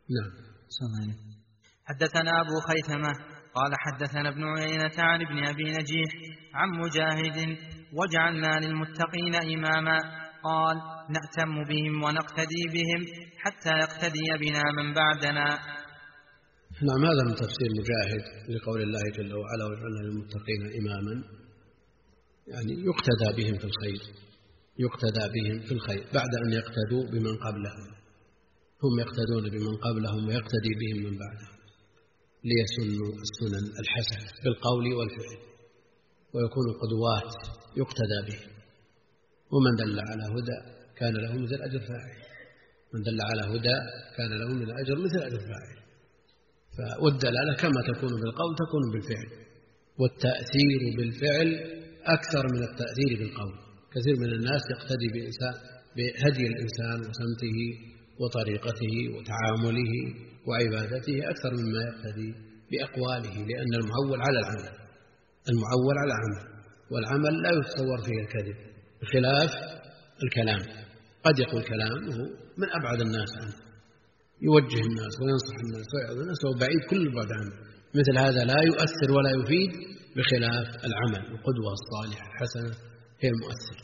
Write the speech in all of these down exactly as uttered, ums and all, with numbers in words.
نعم. حدثنا أبو خيثمة قال حدثنا ابن عيينة عن ابن أبي نجيح عن مجاهد وجعلنا للمتقين إماما قال نأتم بهم ونقتدي بهم حتى يقتدي بنا من بعدنا. نعم، هذا من تفسير مجاهد لقول الله جل وعلا وجعلنا للمتقين إماما، يعني يقتدى بهم في الخير، يقتدى بهم في الخير بعد أن يقتدوا بمن قبلهم، هم يقتدون بمن قبلهم ويقتدي بهم من بعدهم ليسنوا السنن الحسنة بالقول والفعل ويكونوا قدوات يقتدى بهم. ومن دل على هدى كان له مثل أجر فاعل، من دل على هدى كان له من الأجر مثل أجر فاعل. والدلالة كما تكون بالقول تكون بالفعل، والتأثير بالفعل أكثر من التأثير بالقول. كثير من الناس يقتدي بهدي الإنسان وسمته وطريقته وتعامله وعبادته أكثر مما يقتدي بأقواله، لأن المعول على العمل، المعول على العمل، والعمل لا يتصور فيه الكذب بخلاف الكلام. قد يقول كلام وهو من أبعد الناس عنه، يوجه الناس وينصح الناس ويعظ الناس وهو بعيد كل البعد عنه، مثل هذا لا يؤثر ولا يفيد بخلاف العمل. القدوة الصالحة الحسنة هي المؤثر.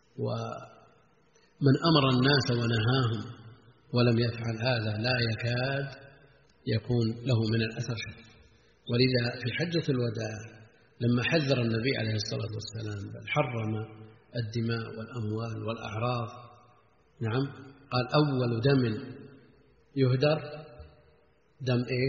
ومن أمر الناس ونهاهم ولم يفعل هذا لا يكاد يكون له من الأثر شيء. ولذا في حجة الوداع لما حذر النبي عليه الصلاة والسلام بل حرم الدماء والأموال والأعراض، نعم، قال أول دم يهدر دم إيش؟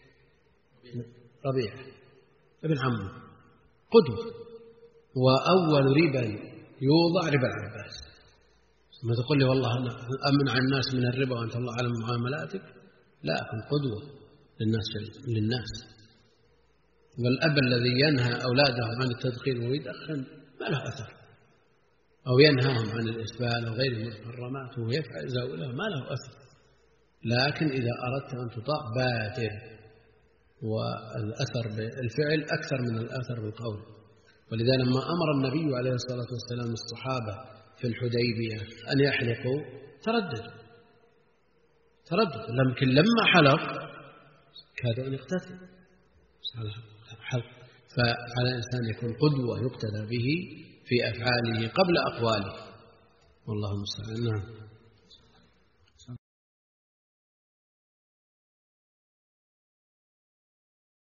ربيعة ابن عمه قدوة. وأول ربا يوضع ربا العباس. ما تقول لي والله أنا أمنع الناس من الربا وأنت الله أعلم معاملاتك، لا، كن قدوة للناس للناس. والأب الذي ينهى أولاده عن التدخين ويدخن ما له أثر، أو ينهاهم عن الإسبال أو غير المحرمات وهو يفعل زاوله ما له أثر. لكن إذا أردت أن تطاع بادر، والأثر بالفعل أكثر من الأثر بالقول. ولذا لما أمر النبي عليه الصلاة والسلام الصحابة في الحديبية أن يحلقوا ترددوا ترددوا لكن لما حلق كادوا أن يقتتلوا حلق. فعلى الإنسان يكون قدوة يقتدى به في أفعاله قبل أقواله، والله المستعان.